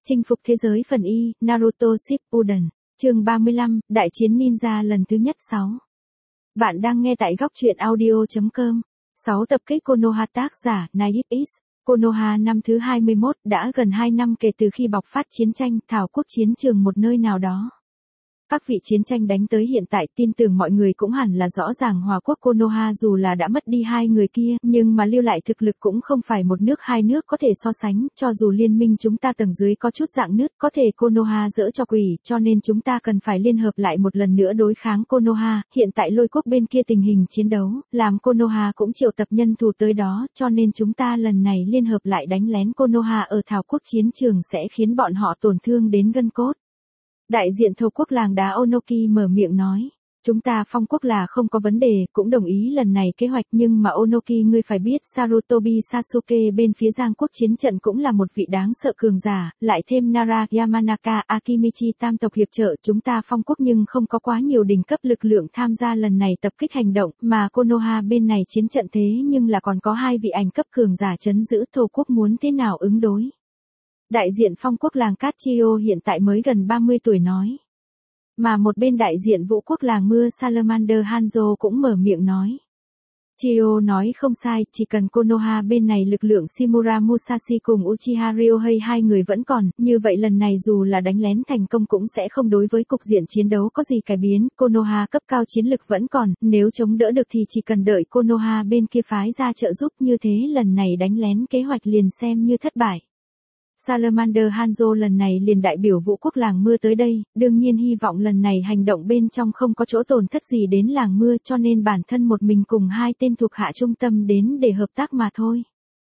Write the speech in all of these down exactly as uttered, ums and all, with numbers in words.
Chinh phục thế giới phần Y, Naruto Shippuden, chương ba mươi lăm, Đại chiến ninja lần thứ nhất sáu. Bạn đang nghe tại góc truyện audio chấm com. sáu tập kích Konoha, tác giả, Naive X. Konoha năm thứ hai mươi mốt, đã gần hai năm kể từ khi bộc phát chiến tranh thảo quốc chiến trường một nơi nào đó. Các vị chiến tranh đánh tới hiện tại, tin tưởng mọi người cũng hẳn là rõ ràng Hòa quốc Konoha dù là đã mất đi hai người kia, nhưng mà lưu lại thực lực cũng không phải một nước hai nước có thể so sánh, cho dù liên minh chúng ta tầng dưới có chút dạng nứt, có thể Konoha dỡ cho quỷ, cho nên chúng ta cần phải liên hợp lại một lần nữa đối kháng Konoha. Hiện tại lôi quốc bên kia tình hình chiến đấu, làm Konoha cũng triệu tập nhân thủ tới đó, cho nên chúng ta lần này liên hợp lại đánh lén Konoha ở thảo quốc chiến trường sẽ khiến bọn họ tổn thương đến gân cốt. Đại diện thầu quốc làng đá Onoki mở miệng nói, chúng ta phong quốc là không có vấn đề, cũng đồng ý lần này kế hoạch, nhưng mà Onoki ngươi phải biết Sarutobi Sasuke bên phía Giang quốc chiến trận cũng là một vị đáng sợ cường giả, lại thêm Nara, Yamanaka, Akimichi tam tộc hiệp trợ, chúng ta phong quốc nhưng không có quá nhiều đỉnh cấp lực lượng tham gia lần này tập kích hành động, mà Konoha bên này chiến trận thế nhưng là còn có hai vị ảnh cấp cường giả trấn giữ, thầu quốc muốn thế nào ứng đối. Đại diện phong quốc làng Cát Chio hiện tại mới gần ba mươi tuổi nói. Mà một bên đại diện vũ quốc làng mưa Salamander Hanzo cũng mở miệng nói. Chio nói không sai, chỉ cần Konoha bên này lực lượng Shimura Musashi cùng Uchiha Ryohei hai người vẫn còn, như vậy lần này dù là đánh lén thành công cũng sẽ không đối với cục diện chiến đấu có gì cải biến, Konoha cấp cao chiến lực vẫn còn, nếu chống đỡ được thì chỉ cần đợi Konoha bên kia phái ra trợ giúp, như thế lần này đánh lén kế hoạch liền xem như thất bại. Salamander Hanzo lần này liền đại biểu vũ quốc làng mưa tới đây, đương nhiên hy vọng lần này hành động bên trong không có chỗ tổn thất gì đến làng mưa, cho nên bản thân một mình cùng hai tên thuộc hạ trung tâm đến để hợp tác mà thôi.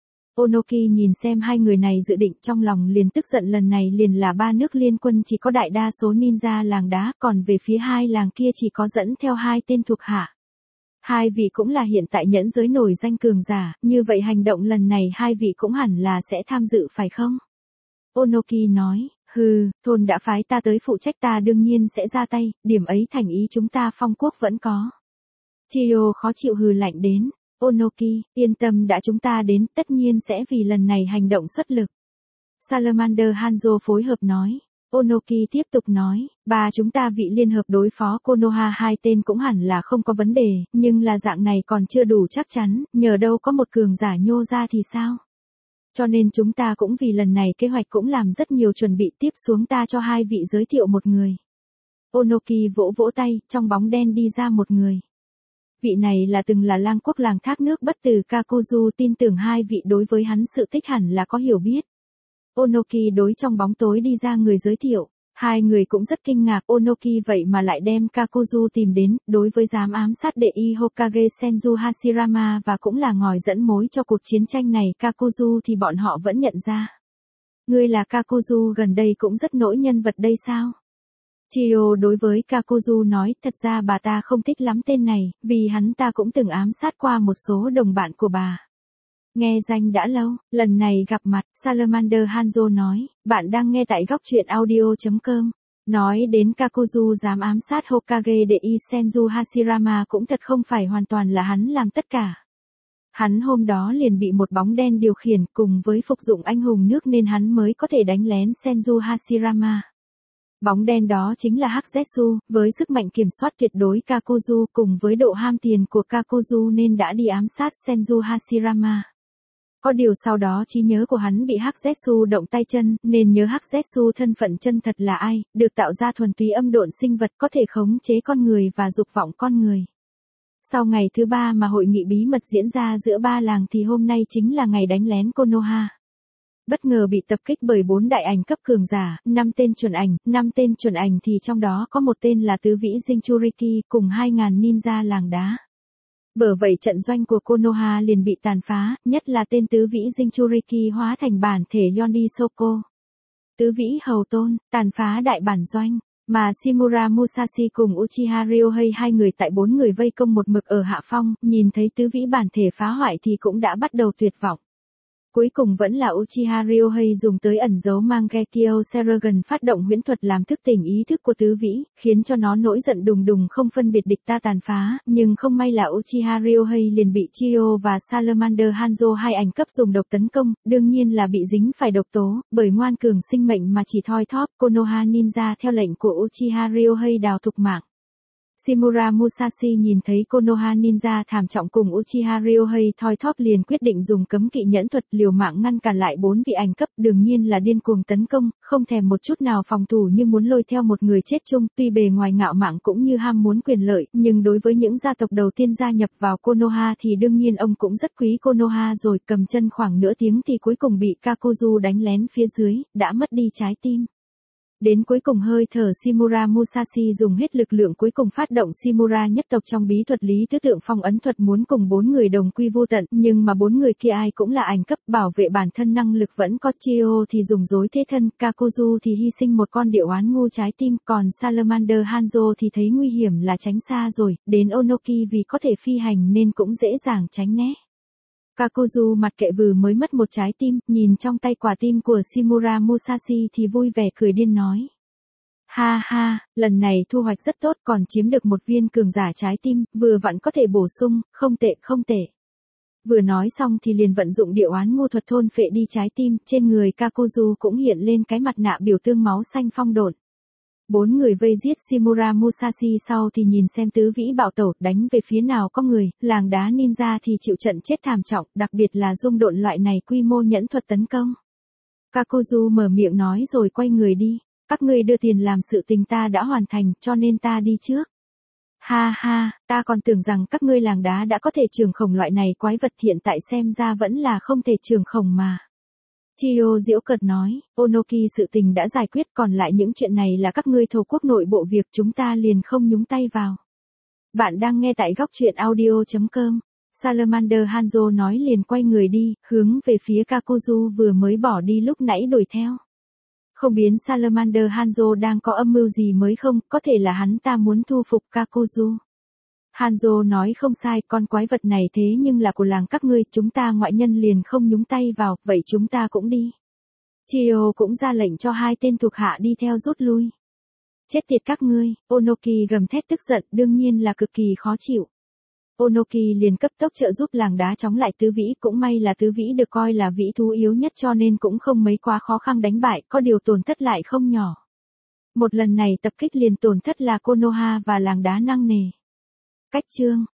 Onoki nhìn xem hai người này dự định, trong lòng liền tức giận, lần này liền là ba nước liên quân chỉ có đại đa số ninja làng đá, còn về phía hai làng kia chỉ có dẫn theo hai tên thuộc hạ. Hai vị cũng là hiện tại nhẫn giới nổi danh cường giả, như vậy hành động lần này hai vị cũng hẳn là sẽ tham dự phải không? Onoki nói, hừ, thôn đã phái ta tới phụ trách, ta đương nhiên sẽ ra tay, điểm ấy thành ý chúng ta phong quốc vẫn có. Chio khó chịu hừ lạnh đến, Onoki, yên tâm đã chúng ta đến, tất nhiên sẽ vì lần này hành động xuất lực. Salamander Hanzo phối hợp nói. Onoki tiếp tục nói, ba chúng ta vị liên hợp đối phó Konoha hai tên cũng hẳn là không có vấn đề, nhưng là dạng này còn chưa đủ chắc chắn, nhờ đâu có một cường giả nhô ra thì sao? Cho nên chúng ta cũng vì lần này kế hoạch cũng làm rất nhiều chuẩn bị, tiếp xuống ta cho hai vị giới thiệu một người. Onoki vỗ vỗ tay, trong bóng đen đi ra một người. Vị này là từng là lang quốc làng thác nước bất tử Kakuzu, tin tưởng hai vị đối với hắn sự tích hẳn là có hiểu biết. Onoki đối trong bóng tối đi ra người giới thiệu. Hai người cũng rất kinh ngạc, Onoki vậy mà lại đem Kakuzu tìm đến, đối với dám ám sát đệ y Hokage Senju Hashirama và cũng là ngòi dẫn mối cho cuộc chiến tranh này Kakuzu thì bọn họ vẫn nhận ra. Ngươi là Kakuzu gần đây cũng rất nổi nhân vật đây sao? Chio đối với Kakuzu nói, thật ra bà ta không thích lắm tên này, vì hắn ta cũng từng ám sát qua một số đồng bạn của bà. Nghe danh đã lâu, lần này gặp mặt, Salamander Hanzo nói, bạn đang nghe tại góc truyện audio chấm com. Nói đến Kakuzu dám ám sát Hokage đệ y Senju Hashirama cũng thật không phải hoàn toàn là hắn làm tất cả. Hắn hôm đó liền bị một bóng đen điều khiển, cùng với phục dụng anh hùng nước nên hắn mới có thể đánh lén Senju Hashirama. Bóng đen đó chính là Hắc Zetsu, với sức mạnh kiểm soát tuyệt đối Kakuzu cùng với độ ham tiền của Kakuzu nên đã đi ám sát Senju Hashirama. Có điều sau đó trí nhớ của hắn bị Hắc Zetsu động tay chân, nên nhớ Hắc Zetsu thân phận chân thật là ai, được tạo ra thuần túy âm độn sinh vật có thể khống chế con người và dục vọng con người. Sau ngày thứ ba mà hội nghị bí mật diễn ra giữa ba làng thì hôm nay chính là ngày đánh lén Konoha. Bất ngờ bị tập kích bởi bốn đại ảnh cấp cường giả, năm tên chuẩn ảnh, năm tên chuẩn ảnh thì trong đó có một tên là tứ vĩ Jinchuriki cùng hai nghìn ninja làng đá. Bởi vậy trận doanh của Konoha liền bị tàn phá, nhất là tên tứ vĩ Jinchuriki hóa thành bản thể Yondy Soko. Tứ vĩ hầu tôn, tàn phá đại bản doanh, mà Shimura Musashi cùng Uchiha Ryohei hai người tại bốn người vây công một mực ở hạ phong, nhìn thấy tứ vĩ bản thể phá hoại thì cũng đã bắt đầu tuyệt vọng. Cuối cùng vẫn là Uchiha Ryohei dùng tới ẩn dấu Mangekyo Sharingan phát động huyễn thuật làm thức tỉnh ý thức của tứ vĩ, khiến cho nó nổi giận đùng đùng không phân biệt địch ta tàn phá, nhưng không may là Uchiha Ryohei liền bị Chiyo và Salamander Hanzo hai ảnh cấp dùng độc tấn công, đương nhiên là bị dính phải độc tố, bởi ngoan cường sinh mệnh mà chỉ thoi thóp, Konoha Ninja theo lệnh của Uchiha Ryohei đào thục mạng. Shimura Musashi nhìn thấy Konoha Ninja thảm trọng cùng Uchiha Ryohei thoi thóp liền quyết định dùng cấm kỵ nhẫn thuật liều mạng ngăn cản lại bốn vị ảnh cấp, đương nhiên là điên cuồng tấn công, không thèm một chút nào phòng thủ nhưng muốn lôi theo một người chết chung, tuy bề ngoài ngạo mạn cũng như ham muốn quyền lợi, nhưng đối với những gia tộc đầu tiên gia nhập vào Konoha thì đương nhiên ông cũng rất quý Konoha rồi, cầm chân khoảng nửa tiếng thì cuối cùng bị Kakuzu đánh lén phía dưới, đã mất đi trái tim. Đến cuối cùng hơi thở Shimura Musashi dùng hết lực lượng cuối cùng phát động Shimura nhất tộc trong bí thuật lý tứ tượng phong ấn thuật muốn cùng bốn người đồng quy vô tận, nhưng mà bốn người kia ai cũng là ảnh cấp, bảo vệ bản thân năng lực vẫn có. Chiyo thì dùng dối thế thân, Kakuzu thì hy sinh một con điệu oán ngu trái tim, còn Salamander Hanzo thì thấy nguy hiểm là tránh xa rồi, đến Onoki vì có thể phi hành nên cũng dễ dàng tránh né. Kakuzu mặt kệ vừa mới mất một trái tim, nhìn trong tay quả tim của Shimura Musashi thì vui vẻ cười điên nói. Ha ha, lần này thu hoạch rất tốt còn chiếm được một viên cường giả trái tim, vừa vặn có thể bổ sung, không tệ không tệ. Vừa nói xong thì liền vận dụng điệu oán ngu thuật thôn phệ đi trái tim, trên người Kakuzu cũng hiện lên cái mặt nạ biểu tương máu xanh phong độn. Bốn người vây giết Shimura Musashi sau thì nhìn xem tứ vĩ bạo tẩu, đánh về phía nào có người, làng đá ninja thì chịu trận chết thảm trọng, đặc biệt là dung độn loại này quy mô nhẫn thuật tấn công. Kakuzu mở miệng nói rồi quay người đi, các ngươi đưa tiền làm sự tình ta đã hoàn thành, cho nên ta đi trước. Ha ha, ta còn tưởng rằng các ngươi làng đá đã có thể trường khổng loại này quái vật, hiện tại xem ra vẫn là không thể trường khổng mà. Chiyo giễu cợt nói, Onoki sự tình đã giải quyết, còn lại những chuyện này là các ngươi thổ quốc nội bộ việc, chúng ta liền không nhúng tay vào. Bạn đang nghe tại góc truyện audio chấm com. Salamander Hanzo nói liền quay người đi, hướng về phía Kakuzu vừa mới bỏ đi lúc nãy đuổi theo. Không biến Salamander Hanzo đang có âm mưu gì mới không, có thể là hắn ta muốn thu phục Kakuzu. Hanzo nói không sai, con quái vật này thế nhưng là của làng các ngươi, chúng ta ngoại nhân liền không nhúng tay vào, vậy chúng ta cũng đi. Chiyo cũng ra lệnh cho hai tên thuộc hạ đi theo rút lui. Chết tiệt các ngươi, Onoki gầm thét tức giận, đương nhiên là cực kỳ khó chịu. Onoki liền cấp tốc trợ giúp làng đá chống lại tứ vĩ, cũng may là tứ vĩ được coi là vĩ thú yếu nhất cho nên cũng không mấy quá khó khăn đánh bại, có điều tổn thất lại không nhỏ. Một lần này tập kích liền tổn thất là Konoha và làng đá nặng nề. Cách chương